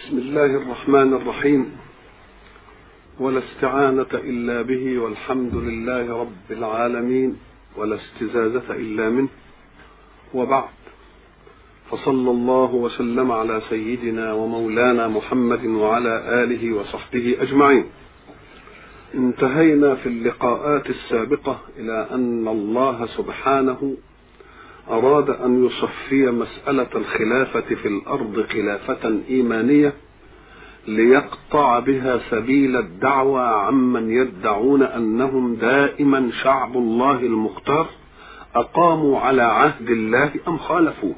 بسم الله الرحمن الرحيم، ولا استعانة إلا به، والحمد لله رب العالمين، ولا استزادة إلا منه، وبعد، فصلى الله وسلم على سيدنا ومولانا محمد وعلى آله وصحبه أجمعين. انتهينا في اللقاءات السابقة إلى أن الله سبحانه أراد أن يصفي مسألة الخلافة في الأرض خلافة إيمانية ليقطع بها سبيل الدعوى عمن يدعون أنهم دائما شعب الله المختار أقاموا على عهد الله أم خالفوه.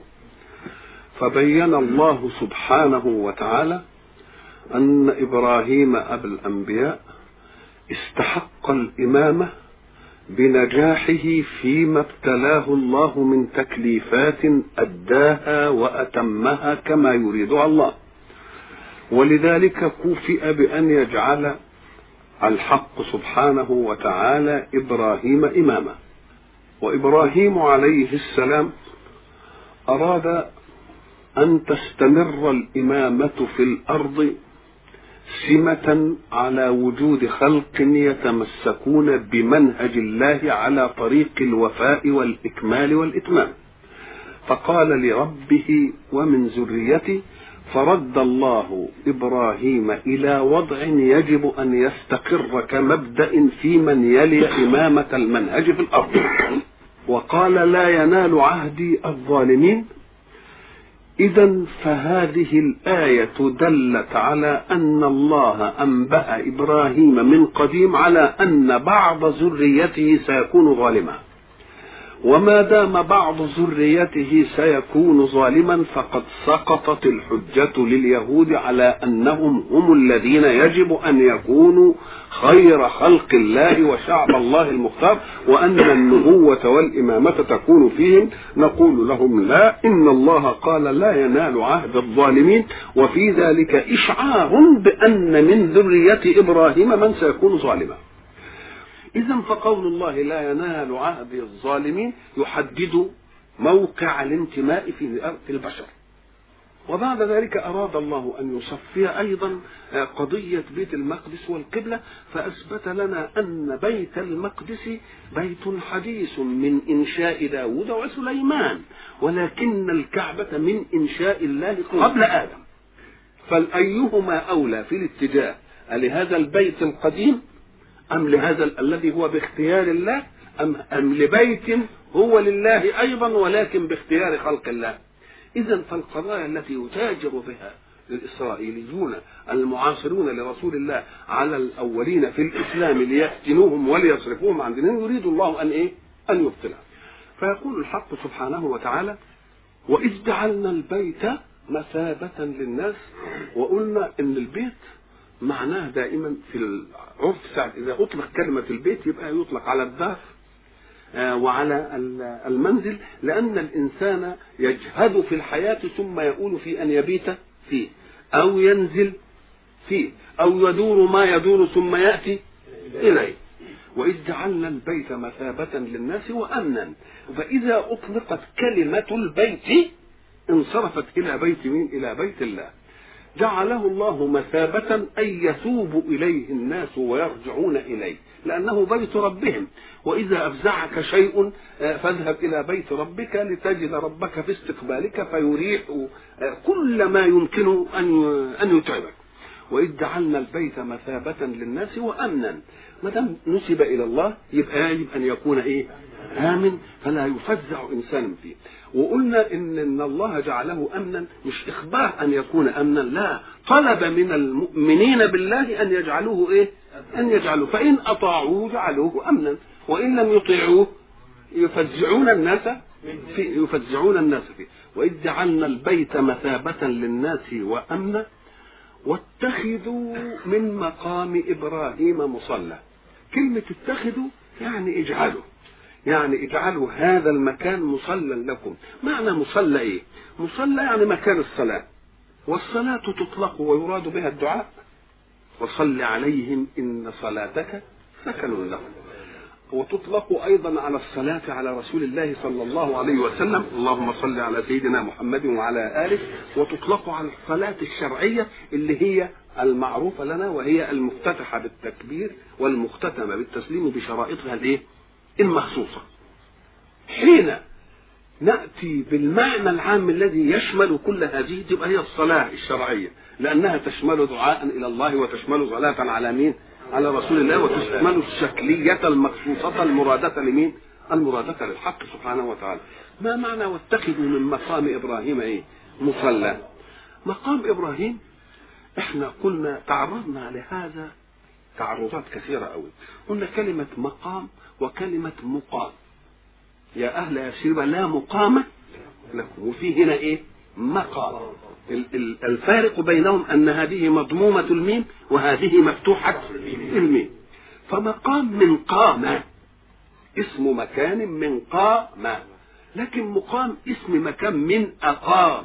فبين الله سبحانه وتعالى أن إبراهيم أبا الأنبياء استحق الإمامة بنجاحه فيما ابتلاه الله من تكليفات أداها وأتمها كما يريدها الله، ولذلك كوفئ بأن يجعل الحق سبحانه وتعالى إبراهيم إماما. وإبراهيم عليه السلام أراد أن تستمر الإمامة في الأرض سمة على وجود خلق يتمسكون بمنهج الله على طريق الوفاء والإكمال والإتمام، فقال لربه ومن ذريتي، فرد الله إبراهيم إلى وضع يجب أن يستقر كمبدأ في من يلي إمامة المنهج في الأرض، وقال لا ينال عهدي الظالمين. إذن فهذه الآية دلت على أن الله أنبأ إبراهيم من قديم على أن بعض ذريته سيكون ظالما، وما دام بعض ذريته سيكون ظالما فقد سقطت الحجة لليهود على أنهم هم الذين يجب أن يكونوا خير خلق الله وشعب الله المختار، وأن النبوة والإمامة تكون فيهم. نقول لهم لا، إن الله قال لا ينال عهد الظالمين، وفي ذلك إشعار بأن من ذرية إبراهيم من سيكون ظالما. إذن فقول الله لا ينال عهد الظالمين يحدد موقع الانتماء في البشر. وبعد ذلك أراد الله أن يصفي أيضا قضية بيت المقدس والقبلة، فأثبت لنا أن بيت المقدس بيت حديث من إنشاء داود وسليمان، ولكن الكعبة من إنشاء الله قبل آدم، فالأيهما أولى في الاتجاه؟ لهذا البيت القديم أم لهذا الذي هو باختيار الله، أم لبيت هو لله أيضا ولكن باختيار خلق الله؟ إذن فالقضايا التي يتاجر بها الإسرائيليون المعاصرون لرسول الله على الأولين في الإسلام ليفتنوهم وليصرفوهم عن دينهم، يريد الله أن يبطلها. فيقول الحق سبحانه وتعالى وإذ جعلنا البيت مثابة للناس. وقلنا إن البيت معناه دائما في العرف ساعة إذا أطلق كلمة البيت يبقى يطلق على الدار وعلى المنزل، لأن الإنسان يجهد في الحياة ثم يقول في أن يبيت فيه أو ينزل فيه أو يدور ما يدور ثم يأتي إليه. وإذ جعلنا البيت مثابة للناس وأمنا، فإذا أطلقت كلمة البيت انصرفت إلى بيت مين؟ إلى بيت الله. جعله الله مثابة أي يثوب إليه الناس ويرجعون إليه، لأنه بيت ربهم. وإذا أفزعك شيء فاذهب إلى بيت ربك لتجد ربك في استقبالك فيريح كل ما يمكن أن يتعبك. وإذ جعلنا البيت مثابة للناس وأمنا، ما دام نسب إلى الله يبقى يجب أن يكون آمن، فلا يفزع إنسان فيه. وقلنا إن الله جعله أمنا مش إخبار أن يكون أمنا، لا، طلب من المؤمنين بالله أن يجعلوه أن يجعلوه، فإن أطاعوه جعلوه أمنا، وإن لم يطيعوه يفزعون الناس فيه. وإذ جعلنا البيت مثابة للناس وأمنا واتخذوا من مقام إبراهيم مصلى. كلمة اتخذوا يعني اجعلوا هذا المكان مصلى لكم. معنى مصلى مصلى يعني مكان الصلاة، والصلاة تطلق ويراد بها الدعاء، وصل عليهم إن صلاتك سكن لهم. وتطلق أيضا على الصلاة على رسول الله صلى الله عليه وسلم، اللهم صل على سيدنا محمد وعلى آله. وتطلق على الصلاة الشرعية اللي هي المعروفة لنا، وهي المفتتحة بالتكبير والمختتمة بالتسليم بشرائطها الايه؟ المخصوصة. حين نأتي بالمعنى العام الذي يشمل كل هذه تبقى هي الصلاة الشرعية، لأنها تشمل دعاء إلى الله وتشمل صلاة على مين؟ على رسول الله، وتشمل الشكلية المخصوصة المرادة لمين؟ المرادة للحق سبحانه وتعالى. ما معنى واتخذوا من مقام إبراهيم ايه؟ مصلى. مقام إبراهيم احنا قلنا تعرضنا لهذا تعرضات كثيرة قوي. قلنا كلمة مقام وكلمة مقام. يا أهل يثرب لا مقام لكم، وفي هنا ايه؟ مقام. الفارق بينهم أن هذه مضمومة الميم وهذه مفتوحة الميم. فمقام من قام، اسم مكان من قام، لكن مقام اسم مكان من أقام.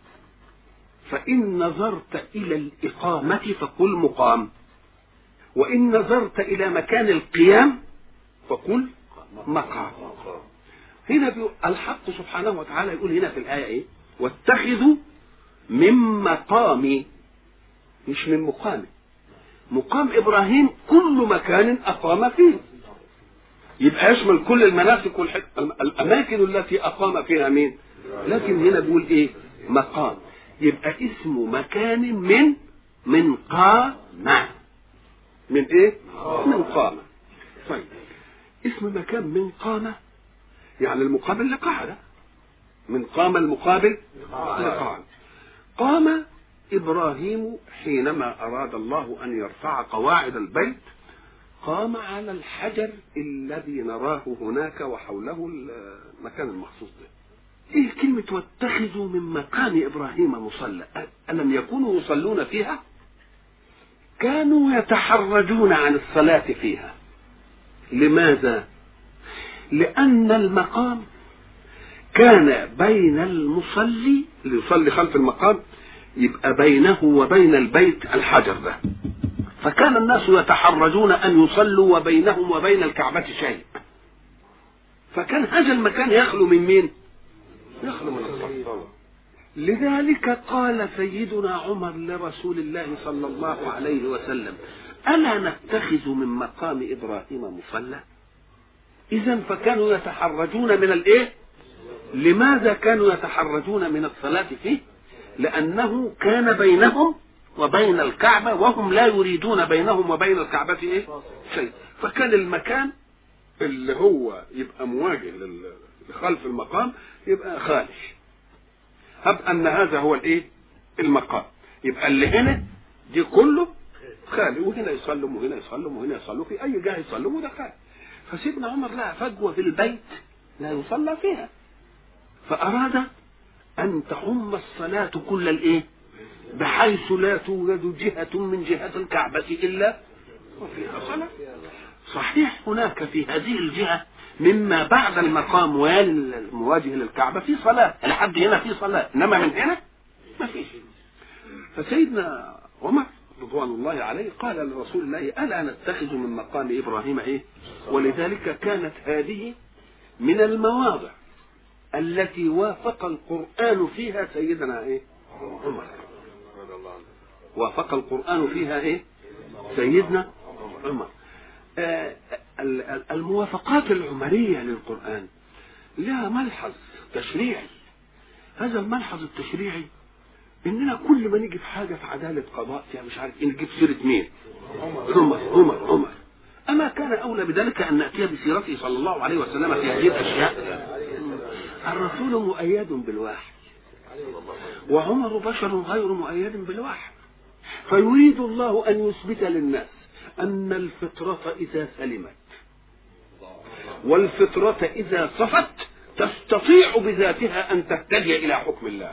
فإن نظرت إلى الإقامة فقل مقام، وإن نظرت إلى مكان القيام فقل مقام. هنا الحق سبحانه وتعالى يقول هنا في الآية ايه؟ واتخذوا من مقامي، مش من مقامي. مقام إبراهيم كل مكان أقام فيه، يبقى يشمل كل المناسك الأماكن التي أقام فيها مين؟ لكن هنا بيقول إيه؟ مقام، يبقى اسم مكان من قام. من إيه؟ من قام. طيب اسم مكان من قام يعني المقابل لقاعدة، من قام المقابل لقاعدة. قام إبراهيم حينما أراد الله أن يرفع قواعد البيت، قام على الحجر الذي نراه هناك وحوله المكان المخصوص ده. إيه كلمة واتخذوا من مقام إبراهيم مصلى؟ ألم يكونوا يصلون فيها؟ كانوا يتحرجون عن الصلاة فيها. لماذا؟ لأن المقام كان بين المصلي اللي يصلي خلف المقام، يبقى بينه وبين البيت الحجر ده، فكان الناس يتحرجون أن يصلوا وبينهم وبين الكعبة شيء، فكان هذا المكان يخلو من مين؟ يخلو من الصلاة. لذلك قال سيدنا عمر لرسول الله صلى الله عليه وسلم ألا نتخذ من مقام إبراهيم مصلى؟ إذن فكانوا يتحرجون من الإيه؟ لماذا كانوا يتحرجون من الصلاة فيه؟ لأنه كان بينهم وبين الكعبة وهم لا يريدون بينهم وبين الكعبة إيه؟ شيء. فكان المكان اللي هو يبقى مواجه لخلف المقام يبقى خالي. هب أن هذا هو الإيه؟ المقام، يبقى اللي هنا دي كله خالي، وهنا يصلوا وهنا يصلوا وهنا يصلوا، في أي جهة يصلوا وده خالي. فسيدنا عمر لها فجوة في البيت لا يصلى فيها، فأراد أن تعم الصلاة كل الإيه؟ بحيث لا توجد جهة من جهات الكعبة إلا وفيها صلاة. صحيح هناك في هذه الجهة مما بعد المقام والمواجه للكعبة في صلاة، لحد هنا في صلاة، إنما من هنا ما فيش. فسيدنا عمر رضوان الله عليه قال لرسول الله ألا نتخذ من مقام إبراهيم إيه؟ ولذلك كانت هذه من المواضع التي وافق القرآن فيها سيدنا إيه؟ عمر. وافق القرآن فيها إيه؟ سيدنا عمر. الموافقات العمرية للقرآن لها ملحظ تشريعي. هذا الملحظ التشريعي إننا كل ما نيجي في حاجة في عدالة قضاء فيها مش عارف نجيب سيرة مين؟ عمر. أما كان أولى بذلك أن نأتي بسيرته صلى الله عليه وسلم في هذه الأشياء. الرسول مؤيد بالوحي، وعمر بشر غير مؤيد بالوحي، فيريد الله أن يثبت للناس أن الفطرة إذا سلمت والفطرة إذا صفت تستطيع بذاتها أن تهتدي إلى حكم الله.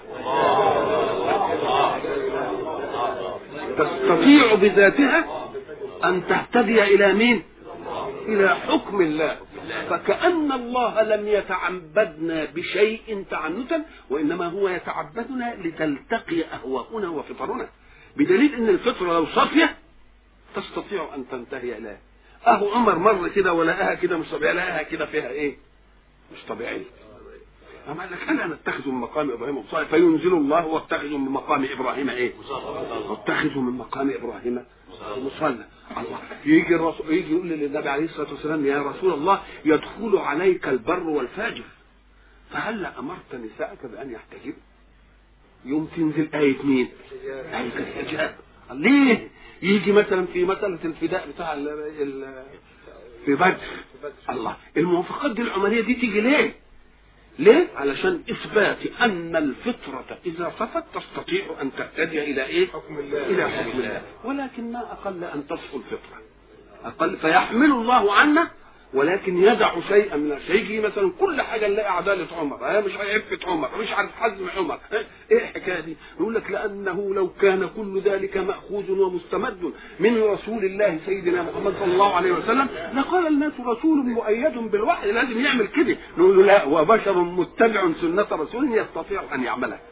تستطيع بذاتها أن تهتدي إلى مين؟ إلى حكم الله. فكأن الله لم يتعبدنا بشيء تعنتا، وإنما هو يتعبدنا لتلتقي أهواؤنا وفطرنا، بدليل أن الفطرة لو صافية تستطيع أن تنتهي إليه. اهو عمر مر كده ولقاها كده مش طبيعيه، لقاها كده فيها ايه؟ مش طبيعيه. اما قال لك الا نتخذ من مقام ابراهيم مصلى، فينزل الله واتخذوا من مقام ابراهيم ايه؟ واتخذوا من مقام ابراهيم مصلى. الله يجي الرسول يجي يقول للنبي عليه الصلاه والسلام يا رسول الله يدخل عليك البر والفاجر فهل امرت نساءك بان يحتجبن؟ يوم تنزل آية مين؟ آية الحجاب. ليه؟ يجي مثلا في مسألة الفداء بتاع في بدر. الله الموافقات دي العملية دي تيجي ليه؟ ليه؟ علشان إثبات أن الفطرة إذا صفت تستطيع أن تهتدي إلى إيه؟ حكم الله. إلى حكم الله. ولكن ما أقل أن تصفو الفطرة. أقل فيحمل الله عنا ولكن يدع شيئا من الشيء. يجي مثلا كل حاجه نلاقي عداله عمر، مش عفه عمر، مش عارف حزم عمر، ايه الحكايه دي؟ يقول لك لانه لو كان كل ذلك ماخوذ ومستمد من رسول الله سيدنا محمد صلى الله عليه وسلم لقال الناس رسول مؤيد بالوحي لازم يعمل كده. نقول له لا، وبشر متبع سنه رسول يستطيع ان يعملها.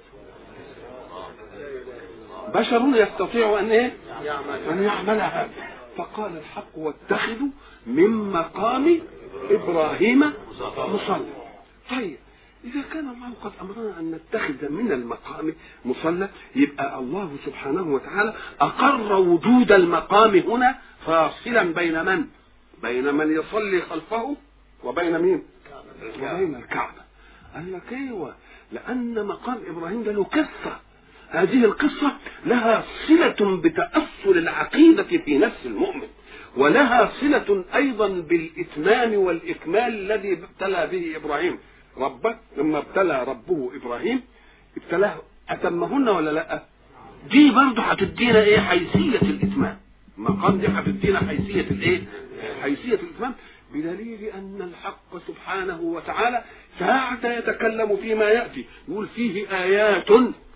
بشر يستطيع ان ايه؟ ان يعملها. فقال الحق واتخذوا من مقام إبراهيم مصلى. طيب إذا كان الله قد أمرنا أن نتخذ من المقام مصلى يبقى الله سبحانه وتعالى أقر وجود المقام هنا فاصلا بين من يصلي خلفه وبين مين؟ وبين الكعبة. قال لك أيوة، لأن مقام إبراهيم ده له قصة. هذه القصة لها صلة بتأصل العقيدة في نفس المؤمن، ولها صلة أيضا بالإتمام والإكمال الذي ابتلى به إبراهيم ربه. لما ابتلى ربه إبراهيم ابتلاه أتمهن ولا لا؟ دي برضه هتدينا إيه؟ حيثية الإتمام. المقام دي هتدينا حيثية الإيه؟ حيثية الإتمام، بدليل أن الحق سبحانه وتعالى ساعة يتكلم فيما يأتي يقول فيه آيات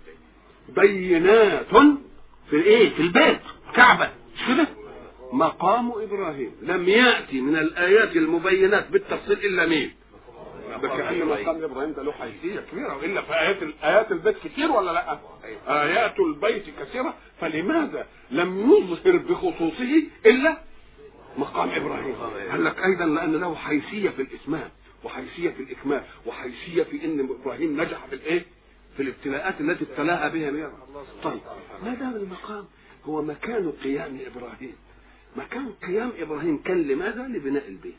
بينات في الايه؟ في البيت كعبة كده مقام ابراهيم. لم ياتي من الايات المبينات بالتفصيل الا مين؟ كأن مقام ابراهيم ده له حيثيه كبيره، والا في ايات البيت كتير ولا لا؟ ايات البيت كثيره، فلماذا لم يظهر بخصوصه الا مقام ابراهيم؟ قال لك ايضا لان له حيثيه في الاتمام وحيثيه في الاكمال وحيثيه في ان ابراهيم نجح في الايه؟ في الابتلاءات التي ابتلاها بها ميرا. طيب ما دام المقام هو مكان قيام ابراهيم، مكان قيام ابراهيم كان لماذا؟ لبناء البيت.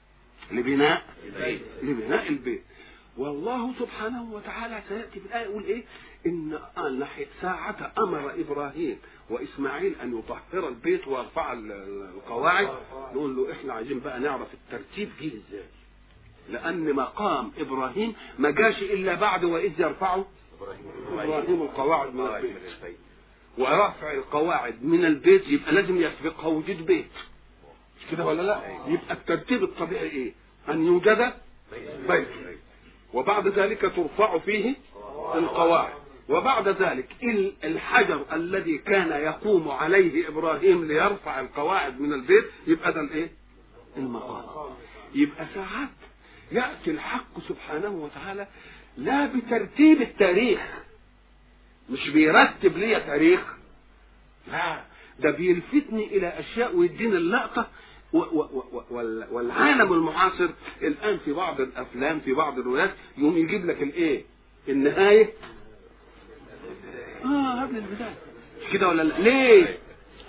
لبناء البيت. والله سبحانه وتعالى سياتي في الايه يقول ايه؟ ان ساعة امر ابراهيم واسماعيل ان يطهر البيت ويرفع القواعد، نقول له احنا عايزين بقى نعرف الترتيب جه ازاي، لان مقام ابراهيم ما جاش الا بعد واذ يرفعه ابراهيم القواعد من البيت. ورفع القواعد من البيت يبقى لازم يسبقها وجود بيت، مش كده ولا لا؟ يبقى الترتيب الطبيعي ايه؟ ان يوجد بيت، وبعد ذلك ترفع فيه القواعد، وبعد ذلك الحجر الذي كان يقوم عليه ابراهيم ليرفع القواعد من البيت يبقى ده الايه؟ المقام. يبقى ساعات يأتي الحق سبحانه وتعالى لا بترتيب التاريخ، مش بيرتب لي تاريخ، لا، ده بيلفتني إلى أشياء ويديني اللقطة. والعالم المعاصر الآن في بعض الأفلام في بعض الروايات يوم يجيب لك الإيه؟ النهاية قبل البداية، كده ولا لا؟ ليه؟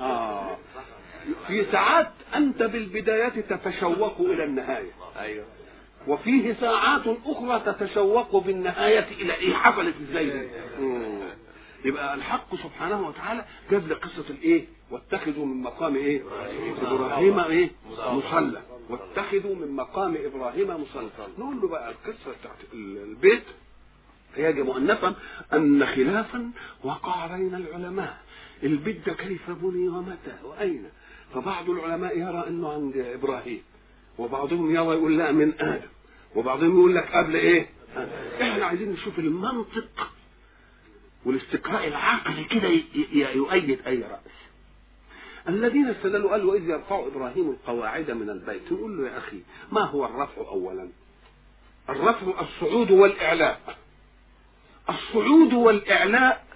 في ساعات أنت بالبدايات تتشوق إلى النهاية، أيوه، وفيه ساعات أخرى تتشوق بالنهاية إلى إيه حصلت إزاي. يبقى الحق سبحانه وتعالى جاب لي قصة الإيه؟ واتخذوا من مقام إيه؟ إبراهيم إيه؟ مصلى. واتخذوا من مقام إبراهيم مصلى. نقول له بقى القصة بتاعت البيت يجب أن نفهم أن خلافا وقع بين العلماء البيت ده كيف بني ومتى وأين. فبعض العلماء يرى أنه عند إبراهيم، وبعضهم يرى يقول لا من آدم، وبعضهم يقول لك قبل إيه؟ إحنا عايزين نشوف المنطق والاستقراء العقلي كده يؤيد أي رأس. الذين استدلوا قالوا وإذ يرفع إبراهيم القواعد من البيت. نقول له يا أخي ما هو الرفع أولا؟ الرفع الصعود والإعلاء. الصعود والإعلاء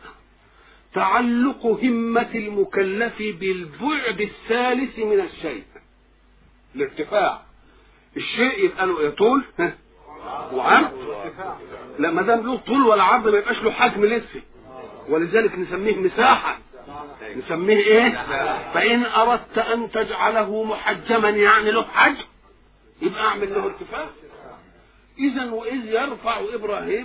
تعلق همة المكلف بالبعد الثالث من الشيء. الارتفاع. الشيء يبقى له طول وعرض. لا ما دام له طول ولا عرض ما يبقاش له حجم لسه، ولذلك نسميه مساحه. نسميه ايه؟ فان اردت ان تجعله محجما يعني له حجم يبقى اعمل له ارتفاع. اذا واذ يرفع ابراهيم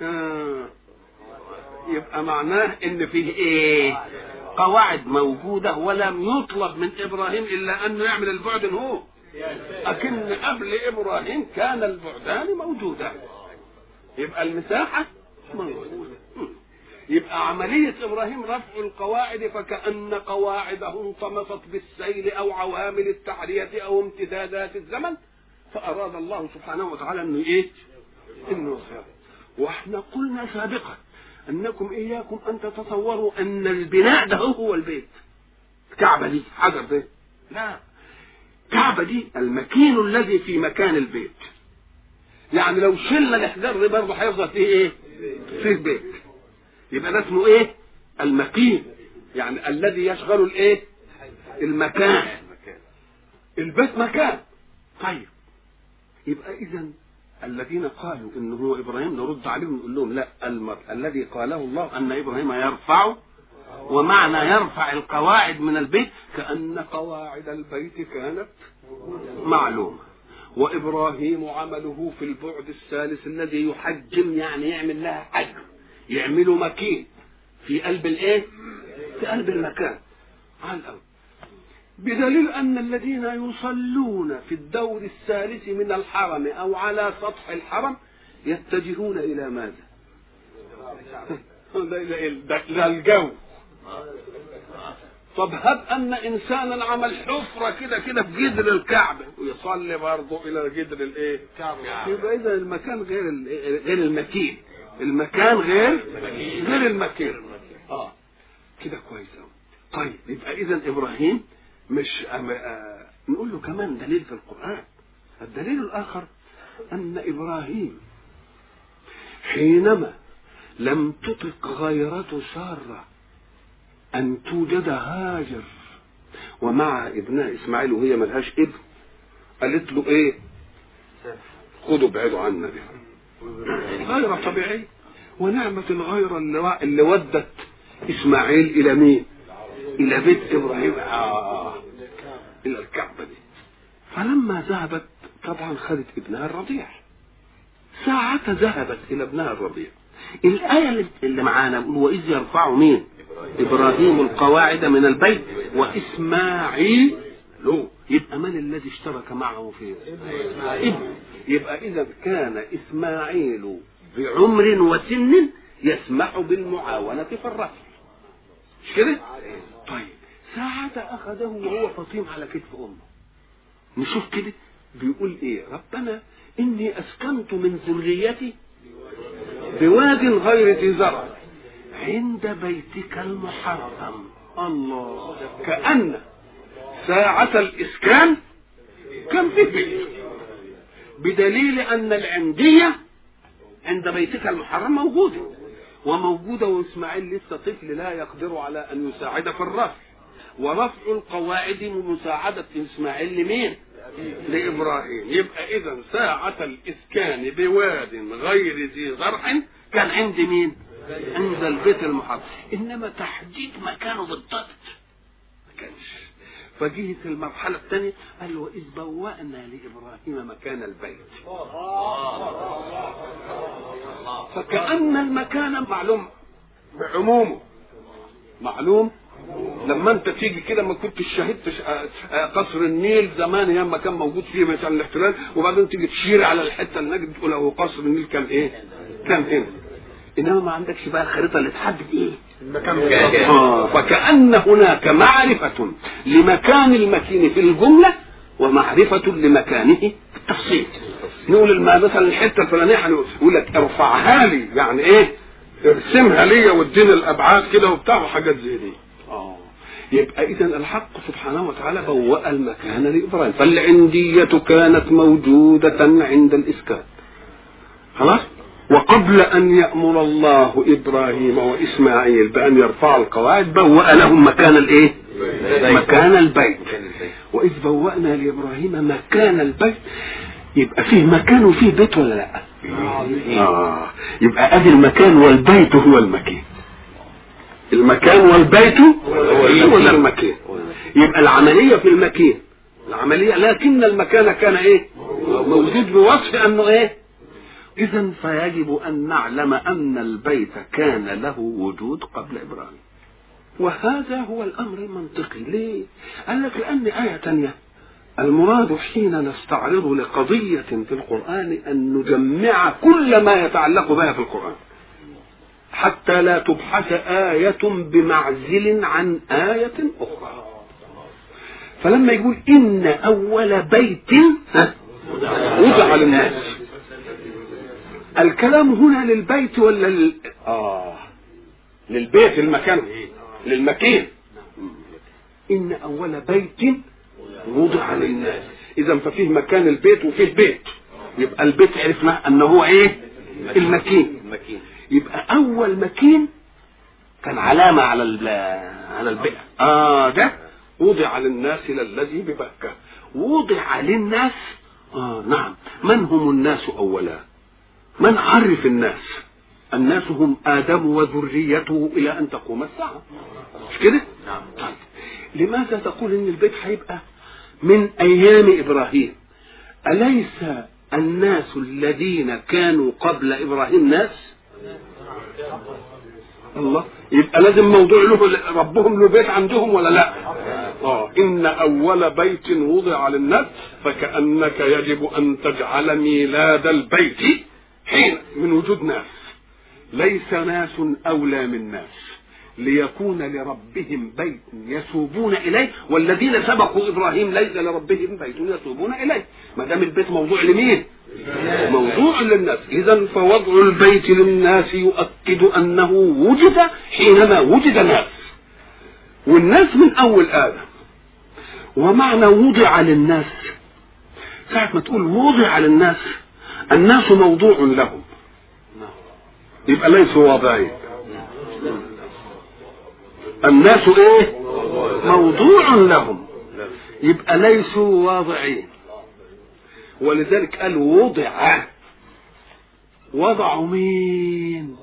يبقى معناه ان فيه ايه؟ قواعد موجوده، ولم يطلب من ابراهيم الا انه يعمل البعد هو، لكن قبل ابراهيم كان البعدان موجودا، يبقى المساحه موجوده. يبقى عمليه ابراهيم رفع القواعد فكأن قواعده انطمست بالسيل او عوامل التعريه او امتدادات الزمن، فاراد الله سبحانه وتعالى انه ايه؟ انه يصير. واحنا قلنا سابقا انكم اياكم ان تتصوروا ان البناء ده هو البيت. الكعبه دي حجر ده، لا، الكعبه دي المكين الذي في مكان البيت. يعني لو شلنا الاحجار دي برضه هيفضل فيه ايه؟ فيه بيت. يبقى ده اسمه ايه؟ المكين، يعني الذي يشغل الايه؟ المكان. البيت مكان. طيب يبقى اذا الذين قالوا انه هو ابراهيم نرد عليهم نقول لهم لا، الذي قاله الله ان ابراهيم يرفع، ومعنى يرفع القواعد من البيت كأن قواعد البيت كانت معلومة، وابراهيم عمله في البعد الثالث الذي يحجم، يعني يعمل لها حجم، يعملوا مكين في قلب الايه؟ في قلب المكان على الأرض. بدليل أن الذين يصلون في الدور الثالث من الحرم أو على سطح الحرم يتجهون إلى ماذا؟ إلى الجو. طب هب أن إنسانا عمل حفرة كده كده في جدر الكعبة ويصلي برضه إلى جدر الإيه؟ يبقى إذا المكان غير المكين. المكان غير المكين. كده كويس أوي. طيب يبقى إذا إبراهيم مش نقول له كمان دليل في القرآن. الدليل الآخر أن إبراهيم حينما لم تطق غيرة سارة أن توجد هاجر ومع ابنها إسماعيل وهي ملهاش ابن، قالت له إيه؟ خدوا بعيدوا عنا دي غيرة طبيعية. ونعمة الغيرة اللي ودت إسماعيل إلى مين؟ إلى بيت إبراهيم، إلى الكعبة دي. فلما ذهبت طبعا خدت ابنها الرضيع. ساعة ذهبت إلى ابنها الرضيع، الآية اللي معانا بيقول وإذ يرفع مين؟ إبراهيم القواعد من البيت وإسماعيل له. يبقى من الذي اشترك معه في ابن؟ يبقى إذا كان إسماعيل بعمر وسن يسمح بالمعاونة في الرفع، مش كده؟ طيب ساعة أخذه وهو فطيم على كتف أمه. نشوف كده بيقول إيه؟ ربنا إني أسكنت من ذريتي بواد غير ذي زرع عند بيتك المحرم. الله، كأن ساعة الإسكان كان في بيت، بدليل أن العندية عند بيتك المحرم موجودة وإسماعيل لسه طفل لا يقدر على أن يساعد في الرفع، ورفع القواعد مساعدة إسماعيل لمين؟ لإبراهيم. يبقى إذا ساعة الإسكان بواد غير ذي زرع كان عند مين؟ عند البيت المحرم. إنما تحديد مكانه بالضبط ما كانش. فجيت المرحلة الثانية قال وإذ بوأنا لإبراهيم مكان البيت، فكأن المكان معلوم بعمومه، معلوم. لما انت تيجي كده ما كنتش شاهدت قصر النيل زمان ايام ما كان موجود فيه مثلا الاحتلال، وبعدين تيجي تشير على الحته النجد تقول هو قصر النيل كان ايه؟ كان هنا. انما ما عندكش بقى الخريطه اللي تحدد ايه المكان. فكأن هناك معرفه لمكان المكين في الجمله ومعرفه لمكانه في التفصيل. نقول مثلا الحته الفلانيه هنقول لك ارفعها لي، يعني ايه؟ ارسمها لي واديني الابعاد كده وبتاع وحاجات زي دي. يبقى اذا الحق سبحانه وتعالى بوأ المكان لإبراهيم، فالعندية كانت موجودة عند الإسكان خلاص. وقبل أن يأمر الله إبراهيم وإسماعيل بأن يرفعوا القواعد بوأ لهم مكان الإيه؟ مكان البيت. وإذ بوأنا لإبراهيم مكان البيت، يبقى فيه مكان وفيه بيت ولا لا؟ يبقى ادي المكان والبيت هو المكان، المكان والبيت هو المكان. يبقى العملية في المكان العملية، لكن المكان كان ايه؟ موجود بوصف انه ايه؟ اذا فيجب ان نعلم ان البيت كان له وجود قبل ابراهيم، وهذا هو الامر المنطقي. ليه؟ قال لك لان آية تانية المراد حين نستعرض لقضية في القرآن أن نجمع كل ما يتعلق بها في القرآن حتى لا تبحث آية بمعزل عن آية أخرى. فلما يقول إن أول بيت وضع للناس، الكلام هنا للبيت ولا للبيت؟ المكان للمكان. إن أول بيت وضع للناس، اذا ففيه مكان البيت وفيه بيت، يبقى البيت عرفنا انه هو ايه؟ المكين. يبقى اول مكين كان علامة على البيت. ده وضع للناس للذي ببكة. وضع للناس نعم. من هم الناس اولا؟ من عرف الناس؟ الناس هم ادم وذريته الى ان تقوم الساعة، مش كده؟ طيب لماذا تقول ان البيت هيبقى من ايام ابراهيم؟ اليس الناس الذين كانوا قبل ابراهيم ناس؟ الله، يبقى لازم موضوع له ربهم له بيت عندهم ولا لا؟ ان اول بيت وضع للناس، فكأنك يجب ان تجعل ميلاد البيت حين من وجود ناس. ليس ناس اولى من ناس، ليكون لربهم بيت يسوبون اليه، والذين سبقوا ابراهيم ليس لربهم بيت يسوبون اليه. ما دام البيت موضوع لمين؟ موضوع للناس. اذا فوضع البيت للناس يؤكد انه وجد حينما وجد ناس، والناس من اول ادم. ومعنى وضع للناس، ساعة ما تقول وضع للناس، الناس موضوع لهم، يبقى ليسوا واضعين. الناس ايه؟ موضوع لهم، يبقى ليسوا واضعين. ولذلك قال وضع. وضعوا مين؟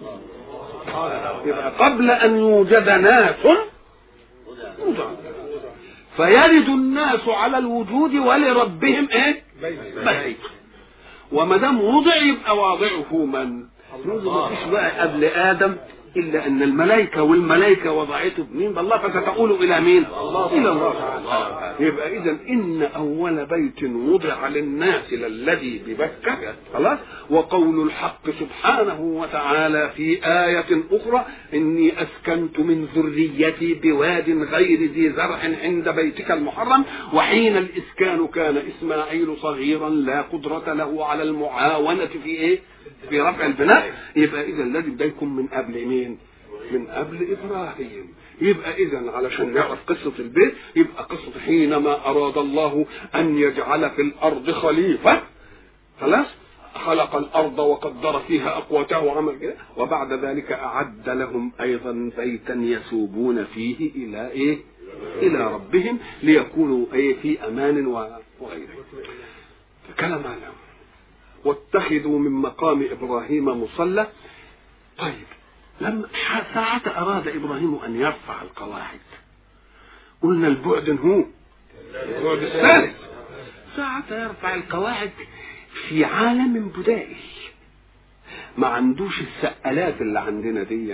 يبقى قبل ان يوجد ناس وضع، فيرد الناس على الوجود ولربهم ايه؟ بيت. وما دام وضع يبقى واضعه من؟ ما فيش بقى قبل ادم الا ان الملائكه، والملائكه وضعته بمين؟ الله. فستقول الى مين؟ الى الله تعالى. يبقى اذا ان اول بيت وضع للناس للذي ببكه، خلاص. وقول الحق سبحانه وتعالى في آية اخرى: اني اسكنت من ذريتي بواد غير ذي زرع عند بيتك المحرم. وحين الاسكان كان اسماعيل صغيرا لا قدرة له على المعاونة في ايه؟ في رفع البناء. يبقى اذا الذي بدايكم من قبل مين؟ من قبل ابراهيم. يبقى اذا علشان نعرف قصة البيت، يبقى قصة حينما اراد الله ان يجعل في الارض خليفة، خلاص، خلق الارض وقدر فيها اقواتها وعمل كده، وبعد ذلك اعد لهم ايضا بيتا يسوبون فيه الى ايه؟ الى ربهم، ليكونوا ايه؟ في امان وغيره. فكلام عنهم واتخذوا من مقام ابراهيم مصلى. طيب لما ساعة اراد ابراهيم ان يرفع القواعد، قلنا البعد هو البعد الثالث. ساعة يرفع القواعد في عالم بدائي، ما عندوش السقالات اللي عندنا دي،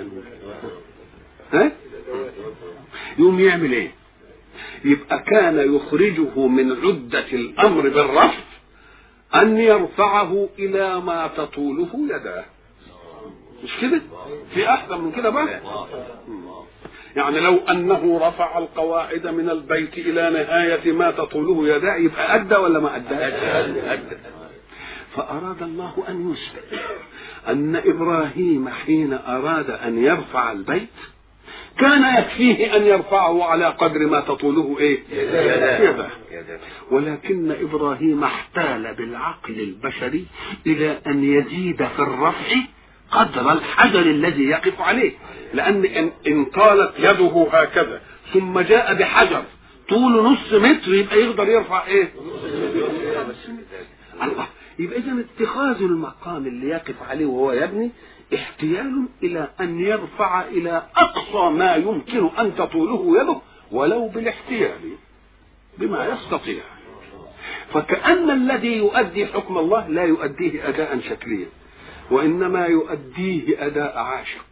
يقوم يعمل ايه؟ يبقى كان يخرجه من عدة الامر بالرفع ان يرفعه الى ما تطوله يداه. مش كده؟ في احسن من كده بقى؟ يعني لو انه رفع القواعد من البيت الى نهاية ما تطوله يداه، يبقى ادى ولا ما ادى؟ ادى. فاراد الله ان يثبت ان ابراهيم حين اراد ان يرفع البيت كان يكفيه ان يرفعه على قدر ما تطوله ايه؟ يده. ولكن ابراهيم احتال بالعقل البشري الى ان يزيد في الرفع قدر الحجر الذي يقف عليه، لان ان طالت يده هكذا ثم جاء بحجر طوله نص متر يبقى يقدر يرفع ايه؟ الله. يبقى اذا اتخاذ المقام اللي يقف عليه وهو يبني احتيال الى ان يرفع الى اقصى ما يمكن ان تطوله يده ولو بالاحتيال بما يستطيع. فكأن الذي يؤدي حكم الله لا يؤديه اداء شكليا وانما يؤديه اداء عاشق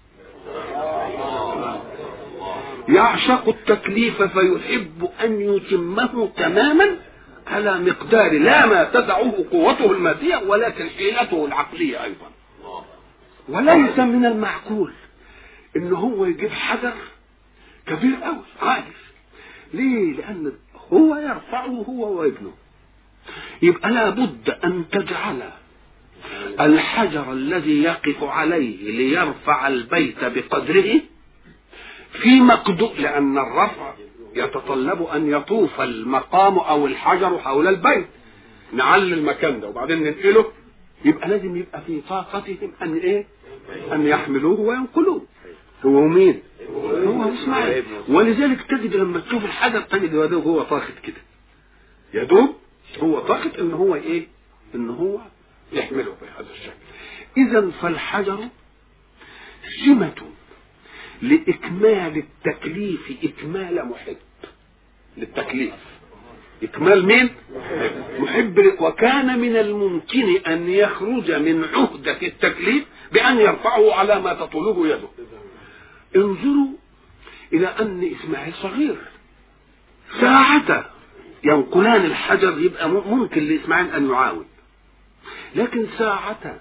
يعشق التكليف فيحب ان يتمه تماما على مقدار لا ما تدعه قوته المادية ولكن حيلته العقلية ايضا. وليس من المعقول ان هو يجيب حجر كبير قوي عارف ليه؟ لان هو يرفعه هو وابنه. يبقى لابد ان تجعل الحجر الذي يقف عليه ليرفع البيت بقدره في مقدور، لان الرفع يتطلب ان يطوف المقام او الحجر حول البيت، نعلي المكان ده وبعدين ننقله، يبقى لازم يبقى في طاقتهم ان ايه؟ ان يحملوه وينقلوه. هو مين؟ هو اسماعيل. ولذلك تجد لما تشوف الحجر تجد يدوب هو طاقت كده، يدوب هو طاقت ان هو ايه؟ ان هو يحمله بهذا الشكل. اذا فالحجر سمة لإكمال التكليف إكمال محب للتكليف. إكمال مين؟ محب. وكان من الممكن أن يخرج من عهدة التكليف بأن يرفعه على ما تطوله يده. انظروا إلى أن إسماعيل صغير، ساعة ينقلان الحجر يبقى ممكن لإسماعيل أن يعاون، لكن ساعة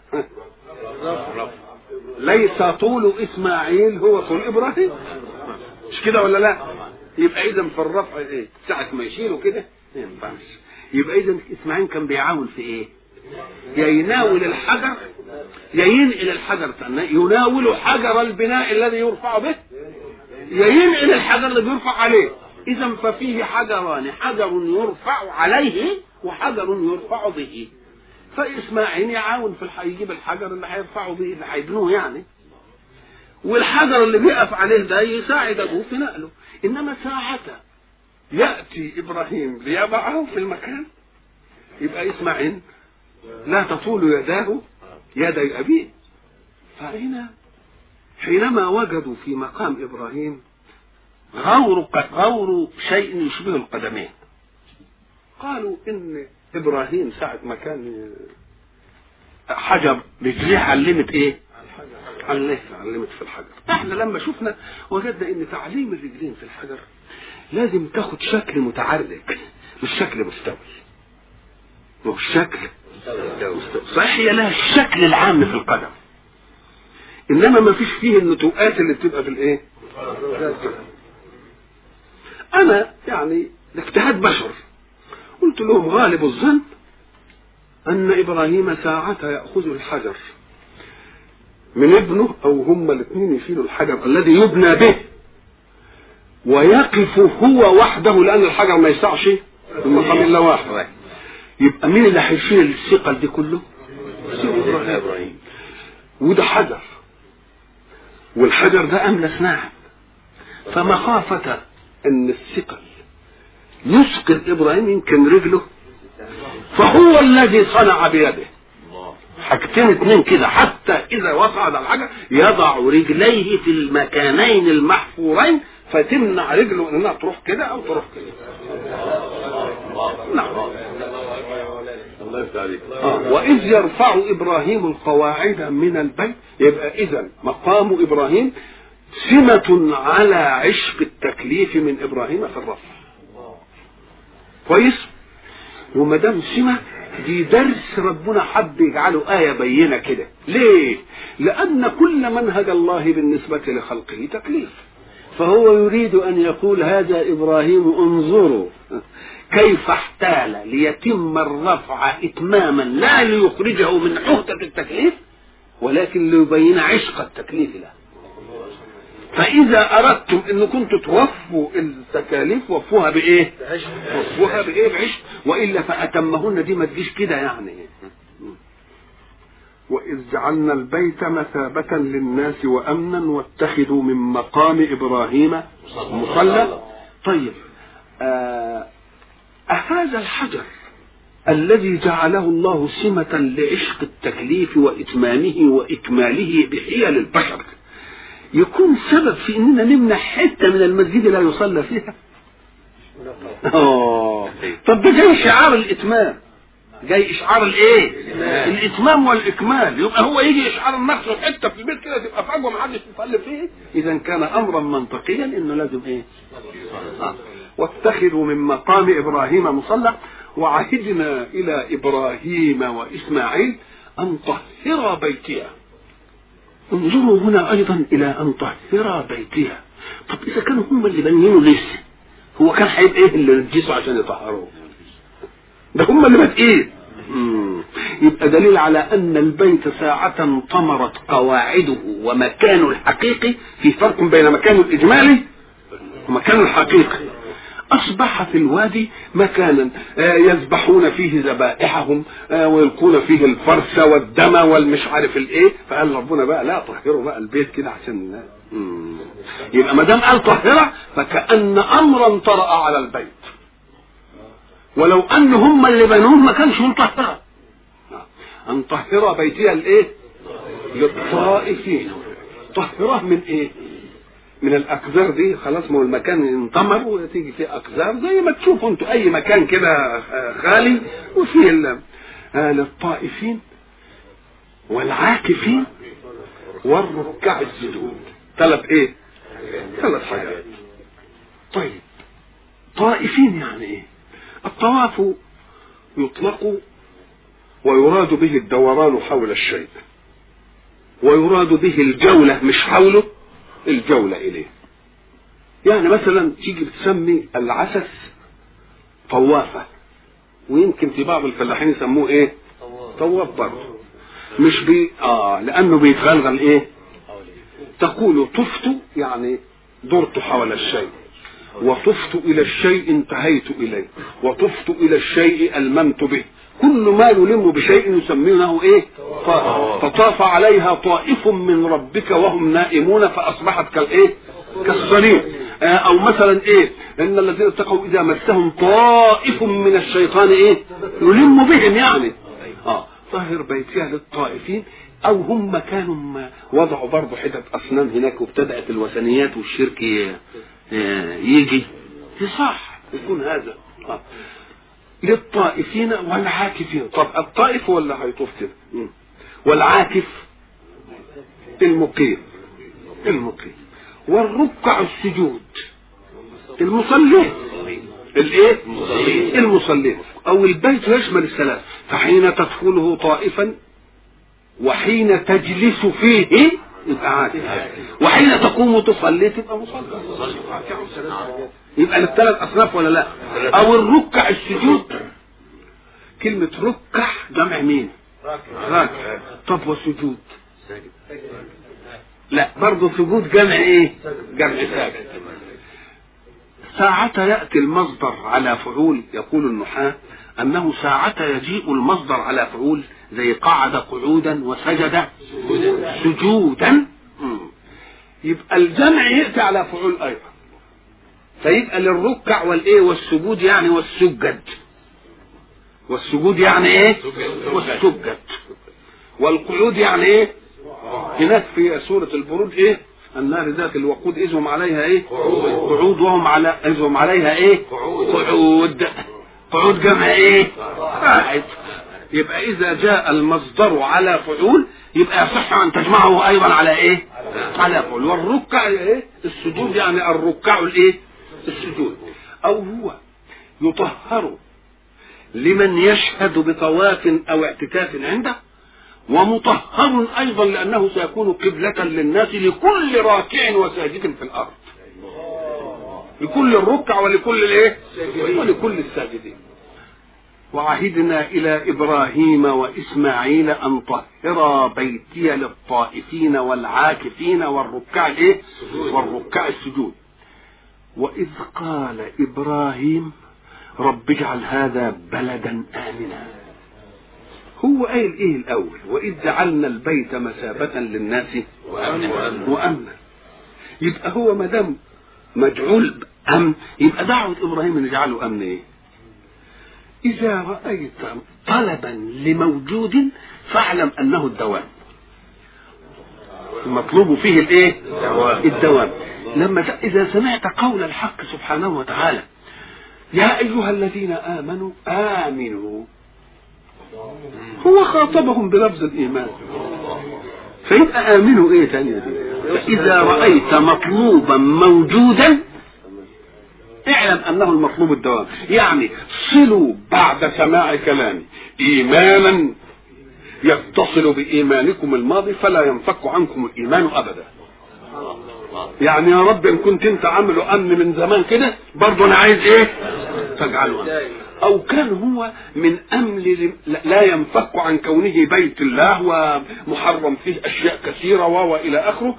ليس طول إسماعيل هو طول إبراهيم، مش كده ولا لا؟ يبقى إذا في الرفع إيه؟ ساعة ما يشيله كده ما ينفعش. يبقى إذا إسماعيل كان بيعاون في إيه؟ يا يناول الحجر يا ينقل الحجر، يناول حجر البناء الذي يرفع به يا ينقل الحجر اللي بيرفع عليه. إذا ففيه حجران، حجر يرفع عليه وحجر يرفع به. فإسماعيل يعاون في يجيب الحجر اللي هيرفعه به اللي هيبنوه يعني، والحجر اللي بيقف عليه ده يساعد أبوه في نقله. إنما ساعة يأتي إبراهيم ليضعه في المكان يبقى إسماعيل لا تطول يداه يدي أبيه. فهنا حينما وجدوا في مقام إبراهيم غور شيء يشبه القدمين، قالوا إن إبراهيم ساعة ما كان حجر رجليه علمت إيه؟ علمت في الحجر. احنا لما شفنا وجدنا إن تعليم الرجلين في الحجر لازم تاخد شكل متعرج مش شكل مستوي. مش شكل مستوي صحيح، هي لها الشكل العام في القدم، إنما ما فيش فيه النتوءات اللي بتبقى في الإيه؟ أنا يعني اجتهاد بشر قلت لهم غالب الظن أن إبراهيم ساعة يأخذ الحجر من ابنه أو هما الاثنين يشيلوا الحجر الذي يبنى به ويقف هو وحده، لأن الحجر ما يسعش المقام إلا واحد. يبقى مين اللي هيشيل الثقل دي كله؟ إبراهيم. وده حجر والحجر ده أملس ناعم، فمخافة أن الثقل يسقط إبراهيم يمكن رجله، فهو الذي صنع بيده حاجتين اتنين كده، حتى إذا وصعد الحجر يضع رجليه في المكانين المحفورين فتمنع رجله انها تروح كده او تروح كده. نعم. الله يفتح عليك. وإذ يرفع إبراهيم القواعد من البيت، يبقى إذا مقام إبراهيم سمة على عشق التكليف من إبراهيم في الرفع. كويس؟ وما دام سمة دي درس ربنا حب يجعله آية بينة كده. ليه؟ لأن كل منهج الله بالنسبة لخلقه تكليف، فهو يريد أن يقول هذا إبراهيم انظروا كيف احتال ليتم الرفع إتماما لا ليخرجه من عهدة التكليف ولكن ليبين عشق التكليف له. فإذا أردتم أن كنتم توفوا التكاليف وفوها بإيه؟ وفوها بإيه؟ بعشق. وإلا فأتمهن دي ما تجيش كده يعني. وإذ جعلنا البيت مثابة للناس وأمنا واتخذوا من مقام إبراهيم مصلى. طيب هذا الحجر الذي جعله الله سمة لعشق التكليف وإتمامه وإكماله بحيل البشر يكون سبب في اننا نمنع حته من المسجد لا يصلى فيها؟ طب ده جاي شعار الاتمام، جاي اشعار الايه؟ الاتمام والاكمال. يبقى هو يجي اشعار النقص حته في البيت كده تبقى فجوه ما حدش يصلي فيه. اذا كان امرا منطقيا انه لازم ايه؟ واتخذوا من مقام ابراهيم مصلى وعهدنا الى ابراهيم واسماعيل ان طهرا بيتها. انظروا هنا ايضا الى ان طهرا بيتها. طب اذا كانوا هم اللي بنينوا لسه، هو كان هيبقى ايه اللي نجسوا عشان يطهروه؟ ده هم اللي بادئين. يبقى دليل على ان البيت ساعة طمرت قواعده ومكانه الحقيقي، في فرق بين مكانه الاجمالي ومكانه الحقيقي. اصبح في الوادي مكانا يذبحون فيه ذبائحهم ويلقون فيه الفرس والدم والمش عارف الايه. فقال ربنا بقى لا طهروا بقى البيت كده عشان يبقى ما دام قال طهره فكأن امرا طرأ على البيت، ولو ان هم اللي بنوه ما كانش مطهرا. ان طهر بيتي الايه؟ للطائفين. طهره من ايه؟ من الاقذار دي. خلاص ما هو المكان انطمر وتيجي فيه اقذار زي ما تشوفوا انتوا اي مكان كده خالي وفيه للطائفين والعاكفين والركع السجود. ثلاث حاجات. طيب طائفين يعني ايه؟ الطواف يطلق ويراد به الدوران حول الشيء، ويراد به الجولة مش حوله، الجولة إليه. يعني مثلا تيجي بتسمي العسس طوافة، ويمكن في بعض الفلاحين يسموه ايه؟ طواف برضه. مش لأنه بيتغلغل ايه؟ تقول طفت يعني درت حول الشيء، وطفت إلى الشيء انتهيت إليه، وطفت إلى الشيء ألممت به. كل ما يلم بشيء يسمونه ايه؟ فطاف عليها طائف من ربك وهم نائمون فأصبحت كالايه؟ كالصريم. او مثلا ايه؟ ان الذين اتقوا اذا مسهم طائف من الشيطان ايه؟ يلم بهم يعني. طهر بيتها للطائفين. او هم كانوا وضعوا برضه حتت اصنام هناك وابتدأت الوثنيات والشرك يجي صح يكون هذا للطائفين والعاكفين. طب الطائف هو اللي هيطوف كده، والعاكف المقيم والركع السجود المصلين الايه؟ المصلين. او البيت يشمل الثلاث. فحين تدخله طائفا، وحين تجلس فيه يبقى عاكف، وحين تقوم تصلي تبقى مصلي. يبقى للثلاث اصناف ولا لا؟ او الركع السجود. كلمة ركع جمع مين؟ راكع. طب وسجود؟ لا برضه سجود جمع ايه؟ جمع ساجد. ساعة يأتي المصدر على فعول. يقول النحاة انه ساعة يجيء المصدر على فعول زي قعد قعودا وسجد سجودا، يبقى الجمع يأتي على فعول ايضا. فيبقى للركع والايه والسجود يعني والسجود يعني ايه؟ والسجد. والقعود يعني ايه؟ هناك في سورة البروج ايه؟ النار ذات الوقود إذ هم عليها ايه؟ قعود. وهم على إذ هم عليها ايه؟ قعود جمع ايه؟ قاعد. يبقى إذا جاء المصدر على فعول يبقى يصح أن تجمعه أيضا على ايه؟ على فعول. والركع ايه؟ السجود يعني الركع الايه؟ السجود. أو هو يطهر لمن يشهد بطواف أو اعتكاف عنده، ومطهر أيضا لأنه سيكون قبلة للناس لكل راكع وساجد في الأرض، لكل الركع ولكل الايه؟ ولكل الساجدين. وعهدنا إلى إبراهيم وإسماعيل أن طهرا بيتي للطائفين والعاكفين والركع الايه؟ والركع السجود. وإذ قال إبراهيم رب اجعل هذا بلدا آمنا. هو قايل ايه الاول؟ وإذ جعلنا البيت مثابة للناس وأمنا. يبقى هو ما دام مجعول أمن. يبقى دعوة إبراهيم نجعله أمن إيه؟ إذا رأيت طلبا لموجود فاعلم أنه الدوام، المطلوب فيه الإيه؟ الدوام. لما إذا سمعت قول الحق سبحانه وتعالى يا أيها الذين آمنوا آمنوا، هو خاطبهم بلفظ الإيمان، فيبقى آمنوا إيه تانية دي؟ فإذا رأيت مطلوبا موجودا اعلم أنه المطلوب الدوام. يعني صلوا بعد سماع كلامي إيمانا يتصل بإيمانكم الماضي فلا ينفك عنكم الإيمان أبدا. يعني يا رب إن كنت أنت عامله أمن من زمان كده برضه أنا عايز إيه؟ تجعله أمن. أو كان هو من أمن لا ينفك عن كونه بيت الله ومحرم فيه أشياء كثيرة وإلى آخره،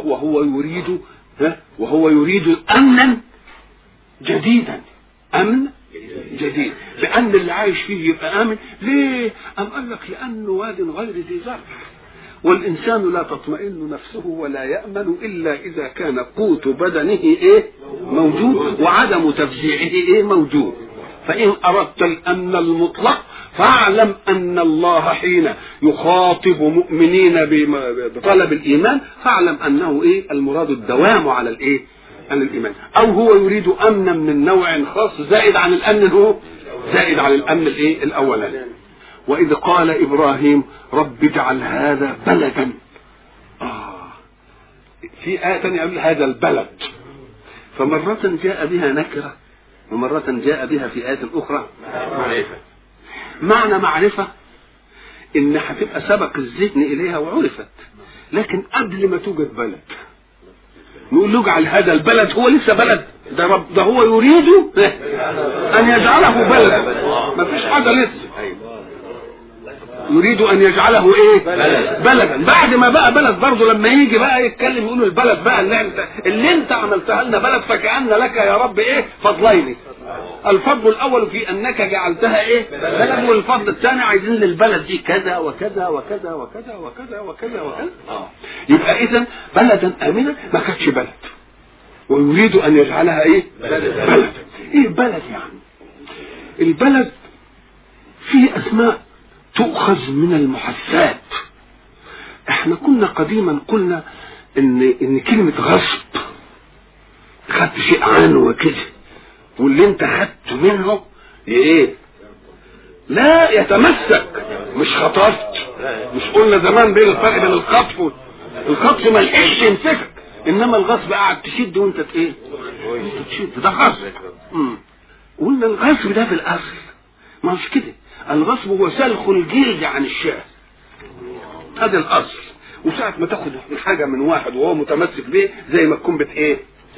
وهو يريد أمنا جديدا، أمن جديد، لأن اللي عايش فيه يبقى آمن. ليه؟ أم قال لك لأنه واد غير ذي زرع، والإنسان لا تطمئن نفسه ولا يأمن إلا إذا كان قوت بدنه إيه؟ موجود، وعدم تفزيعه إيه؟ موجود. فإن أردت الأمن المطلق فاعلم أن الله حين يخاطب مؤمنين بطلب الإيمان فاعلم أنه إيه؟ المراد الدوام على الإيه؟ عن الإيمان. أو هو يريد أمنا من نوع خاص زائد عن الأمن، هو زائد عن الأمن الإيه؟ الأولاني. وإذ قال إبراهيم رب اجعل هذا بلدا، في آية ثانية يقول هذا البلد، فمرة جاء بها نكرة ومرة جاء بها في آية أخرى معرفة. معنى معرفة إن هتبقى سبق الذهن إليها وعرفت، لكن قبل ما توجد بلد نقول له اجعل هذا البلد، هو لسه بلد، ده هو يريد أن يجعله بلدا، ما فيش حاجة لسه، يريد أن يجعله إيه؟ بلدا. بعد ما بقى بلد برضه لما يجي بقى يتكلم يقول البلد بقى اللي انت عملتها لنا بلد، فكأن لك يا رب إيه؟ فضلين. الفضل الأول في أنك جعلتها إيه؟ بلد، والفضل الثاني عايزين للبلد دي كذا وكذا وكذا وكذا وكذا وكذا وكذا. يبقى إذا بلدا آمنا ما كانتش بلد، ويريد أن يجعلها إيه؟ بلد. إيه بلد يعني؟ البلد فيه أسماء تؤخذ من المحسات. احنا كنا قديما قلنا ان كلمة غصب خدت شيء عنه وكده، واللي انت خدته منه ايه؟ لا يتمسك، مش خطفت. مش قلنا زمان بين الفرق بين الخطف ما لحقش يمسكك، انما الغصب قاعد تشد وانت ايه؟ انت تشد، ده غصب. قلنا الغصب ده في الاصل ما مش كده، الغصب هو سلخ الجلد عن الشاه، هذا الاصل. وساعة ما تاخد حاجة من واحد وهو متمسك به زي ما تكون ايه؟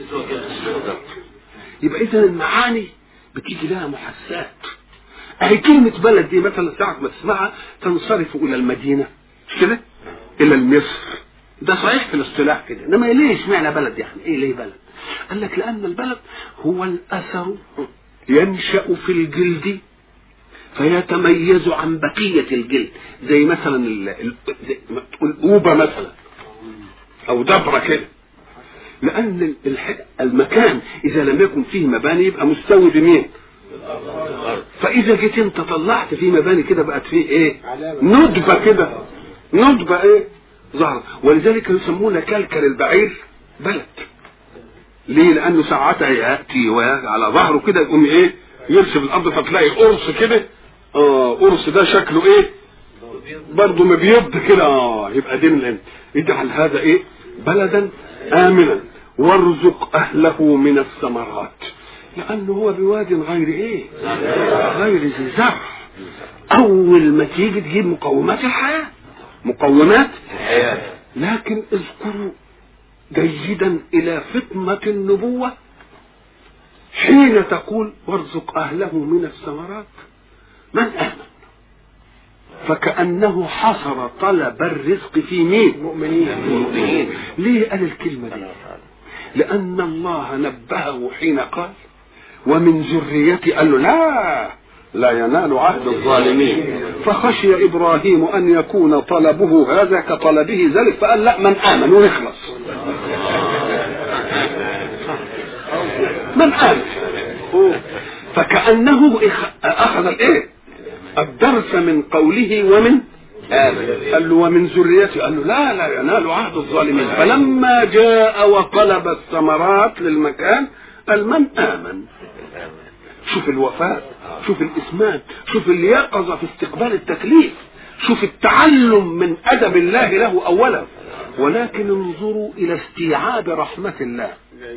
يبقى اذا المعاني بتيجي لها محسات. اهي كلمة بلد دي مثلا ساعة ما تسمعها تنصرف الى المدينة كده، الى المصر، ده صحيح في الاصطلاح كده، انما ليه اشمعنى بلد؟ يعني ايه ليه بلد؟ قال لك لان البلد هو الاثر ينشأ في الجلد فيتميز عن بقية الجلد، زي مثلا الأوبة مثلا أو دبرة كده، لأن المكان إذا لم يكن فيه مباني يبقى مستوي بمين؟ فإذا جيت أنت طلعت فيه مباني كده بقت فيه إيه؟ ندبة كده، ندبة إيه؟ ظهر. ولذلك يسمونه كلكل البعير بلد. ليه؟ لأنه ساعتها يأتي على ظهره كده يقوم إيه؟ يرسم الأرض فتلاقي قرص كده، قرص ده شكله ايه؟ برضه مبيض كده، يبقى دي من اجعل هذا ايه؟ بلدا آمنا وارزق أهله من الثمرات، لأنه هو بواد غير ايه؟ غير ذي زرع. أول ما تيجي تجيب مقومات الحياة، مقومات الحياة، لكن اذكروا جيدا إلى فطنة النبوة حين تقول وارزق أهله من الثمرات من آمن، فكأنه حصر طلب الرزق في مين؟ المؤمنين. ليه قال الكلمة دي؟ لأن الله نبهه حين قال ومن ذريتي، قال له لا ينال عهد الظالمين، فخشي إبراهيم أن يكون طلبه هذا كطلبه ذلك، فقال لا من آمن ونخلص. من آمن. فكأنه أخذ الإيه؟ الدرس من قوله ومن قال له ومن ذريته، قال له لا ينال عهد الظالمين. فلما جاء وطلب الثمرات للمكان قال من آمن. شوف الوفاء، شوف الإسمان، شوف اليقظة في استقبال التكليف، شوف التعلم من أدب الله له أولا. ولكن انظروا إلى استيعاب رحمة الله.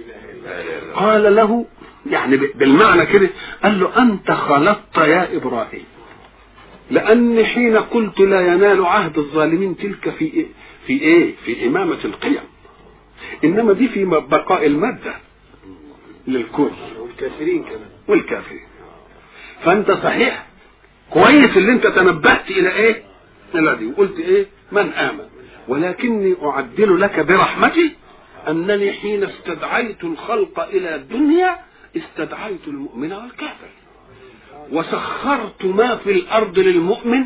قال له يعني بالمعنى كده، قال له أنت خلطت يا إبراهيم، لأن حين قلت لا ينال عهد الظالمين تلك في إمامة القيم، إنما دي في بقاء المادة للكل والكافرين كمان والكافرين. فأنت صحيح كويس اللي أنت تنبهت إلى إيه؟ إلى دي وقلت إيه؟ من آمن. ولكني أعدل لك برحمتي أنني حين استدعيت الخلق إلى الدنيا استدعيت المؤمن والكافر، وسخرت ما في الأرض للمؤمن،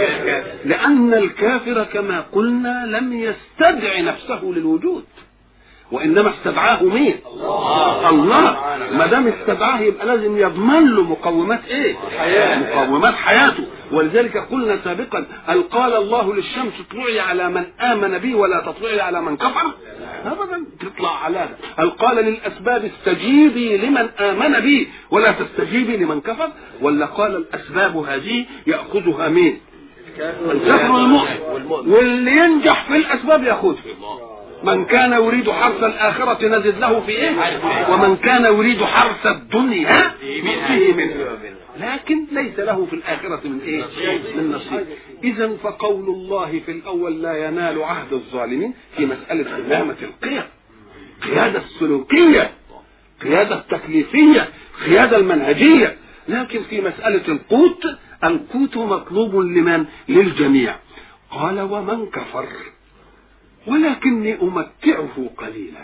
لأن الكافر كما قلنا لم يستدع نفسه للوجود، وإنما استدعاه مين؟ الله. ما دام استدعاه يبقى لازم يضمن له مقومات ايه؟ مقومات حياته. ولذلك قلنا سابقا قال الله للشمس اطلعي على من آمن بي ولا تطلعي على من كفر ابدا، تطلع على ده. قال للأسباب استجيبي لمن آمن بي ولا تستجيبي لمن كفر، ولا قال الأسباب هذه يأخذها مين؟ الكفر والمؤمن، واللي ينجح في الأسباب يأخذها. من كان يريد حرث الآخرة نزد له في إيه؟ ومن كان يريد حرث الدنيا نؤتيه منه، لكن ليس له في الآخرة من إيه؟ من نصيب. إذن فقول الله في الأول لا ينال عهد الظالمين في مسألة إمامة القيم، قيادة السلوكية، قيادة التكليفية، قيادة المنهجية. لكن في مسألة القوت مطلوب لمن؟ للجميع. قال ومن كفر ولكني أمتعه قليلا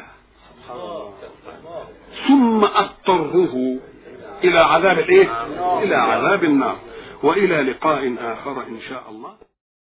ثم أضطره إلى عذاب إيه؟ إلى عذاب النار. وإلى لقاء آخر إن شاء الله.